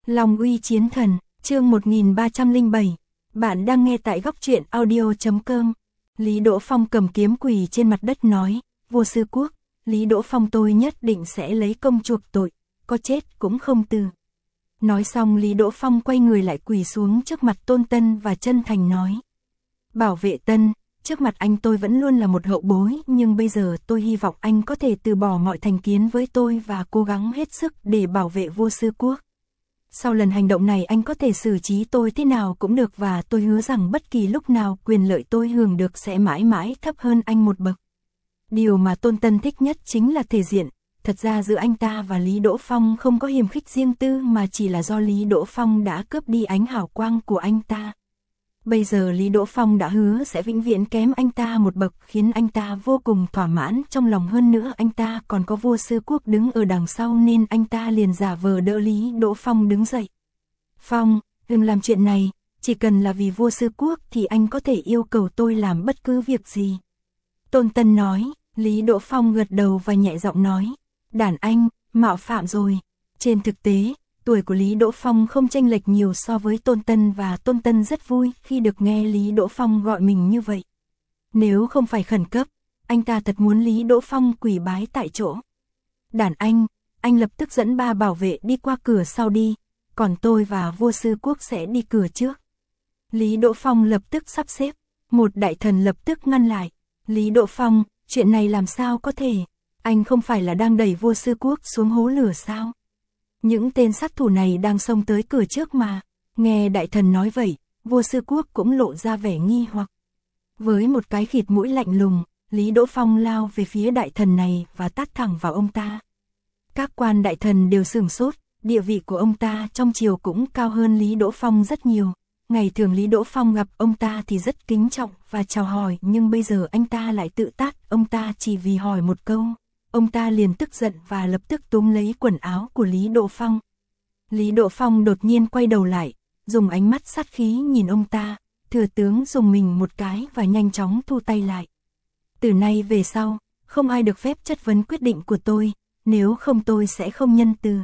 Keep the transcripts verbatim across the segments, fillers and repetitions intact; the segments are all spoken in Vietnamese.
Long uy chiến thần, chương một nghìn ba trăm lẻ bảy. Bạn đang nghe tại góc truyện audio chấm com. Lý Đỗ Phong cầm kiếm quỳ trên mặt đất nói, vua sư quốc, Lý Đỗ Phong tôi nhất định sẽ lấy công chuộc tội, có chết cũng không từ. Nói xong Lý Đỗ Phong quay người lại quỳ xuống trước mặt Tôn Tân và chân thành nói. Bảo vệ Tân, trước mặt anh tôi vẫn luôn là một hậu bối, nhưng bây giờ tôi hy vọng anh có thể từ bỏ mọi thành kiến với tôi và cố gắng hết sức để bảo vệ vua sư quốc. Sau lần hành động này anh có thể xử trí tôi thế nào cũng được, và tôi hứa rằng bất kỳ lúc nào quyền lợi tôi hưởng được sẽ mãi mãi thấp hơn anh một bậc. Điều mà Tôn Tân thích nhất chính là thể diện. Thật ra giữa anh ta và Lý Đỗ Phong không có hiềm khích riêng tư, mà chỉ là do Lý Đỗ Phong đã cướp đi ánh hào quang của anh ta. Bây giờ Lý Đỗ Phong đã hứa sẽ vĩnh viễn kém anh ta một bậc, khiến anh ta vô cùng thỏa mãn trong lòng. Hơn nữa anh ta còn có vua sư quốc đứng ở đằng sau, nên anh ta liền giả vờ đỡ Lý Đỗ Phong đứng dậy. Phong, đừng làm chuyện này, chỉ cần là vì vua sư quốc thì anh có thể yêu cầu tôi làm bất cứ việc gì. Tôn Tân nói. Lý Đỗ Phong gật đầu và nhẹ giọng nói, đàn anh, mạo phạm rồi. Trên thực tế, tuổi của Lý Đỗ Phong không chênh lệch nhiều so với Tôn Tân, và Tôn Tân rất vui khi được nghe Lý Đỗ Phong gọi mình như vậy. Nếu không phải khẩn cấp, anh ta thật muốn Lý Đỗ Phong quỳ bái tại chỗ. Đàn anh, anh lập tức dẫn ba bảo vệ đi qua cửa sau đi, còn tôi và vua sư quốc sẽ đi cửa trước. Lý Đỗ Phong lập tức sắp xếp, một đại thần lập tức ngăn lại. Lý Đỗ Phong, chuyện này làm sao có thể, anh không phải là đang đẩy vua sư quốc xuống hố lửa sao? Những tên sát thủ này đang xông tới cửa trước mà. Nghe đại thần nói vậy, vua sư quốc cũng lộ ra vẻ nghi hoặc. Với một cái khịt mũi lạnh lùng, Lý Đỗ Phong lao về phía đại thần này và tát thẳng vào ông ta. Các quan đại thần đều sửng sốt, địa vị của ông ta trong triều cũng cao hơn Lý Đỗ Phong rất nhiều. Ngày thường Lý Đỗ Phong gặp ông ta thì rất kính trọng và chào hỏi, nhưng bây giờ anh ta lại tự tát ông ta chỉ vì hỏi một câu. Ông ta liền tức giận và lập tức túm lấy quần áo của Lý Đỗ Phong. Lý Đỗ Phong đột nhiên quay đầu lại, dùng ánh mắt sát khí nhìn ông ta. Thừa tướng dùng mình một cái và nhanh chóng thu tay lại. Từ nay về sau, không ai được phép chất vấn quyết định của tôi, nếu không tôi sẽ không nhân từ.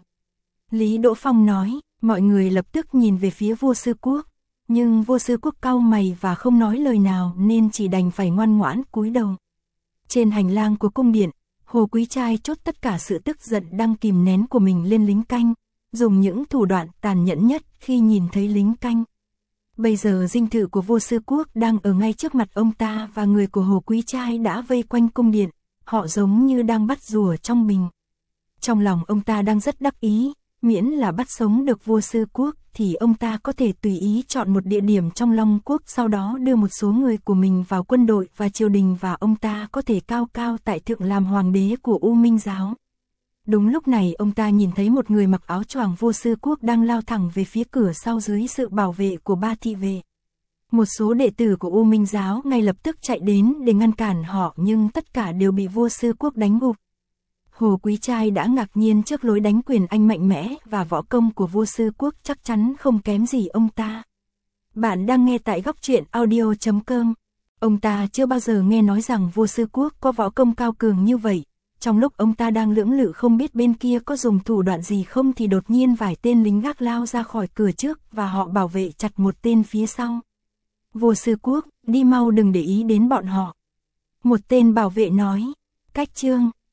Lý Đỗ Phong nói. Mọi người lập tức nhìn về phía vua sư quốc, nhưng vua sư quốc cau mày và không nói lời nào, nên chỉ đành phải ngoan ngoãn cúi đầu. Trên hành lang của cung điện, Hồ Quý Trai chốt tất cả sự tức giận đang kìm nén của mình lên lính canh, dùng những thủ đoạn tàn nhẫn nhất khi nhìn thấy lính canh. Bây giờ dinh thự của vua sư quốc đang ở ngay trước mặt ông ta, và người của Hồ Quý Trai đã vây quanh cung điện, họ giống như đang bắt rùa trong bình. Trong lòng ông ta đang rất đắc ý, miễn là bắt sống được vua sư quốc thì ông ta có thể tùy ý chọn một địa điểm trong Long quốc, sau đó đưa một số người của mình vào quân đội và triều đình, và ông ta có thể cao cao tại thượng làm hoàng đế của U Minh giáo. Đúng lúc này ông ta nhìn thấy một người mặc áo choàng vua sư quốc đang lao thẳng về phía cửa sau dưới sự bảo vệ của ba thị vệ. Một số đệ tử của U Minh giáo ngay lập tức chạy đến để ngăn cản họ, nhưng tất cả đều bị vua sư quốc đánh gục. Hồ Quý Trai đã ngạc nhiên trước lối đánh quyền anh mạnh mẽ, và võ công của vua sư quốc chắc chắn không kém gì ông ta. Bạn đang nghe tại góc truyện audio chấm com. Ông ta chưa bao giờ nghe nói rằng vua sư quốc có võ công cao cường như vậy. Trong lúc ông ta đang lưỡng lự không biết bên kia có dùng thủ đoạn gì không, thì đột nhiên vài tên lính gác lao ra khỏi cửa trước, và họ bảo vệ chặt một tên phía sau. Vua sư quốc, đi mau, đừng để ý đến bọn họ. Một tên bảo vệ nói. Cách chương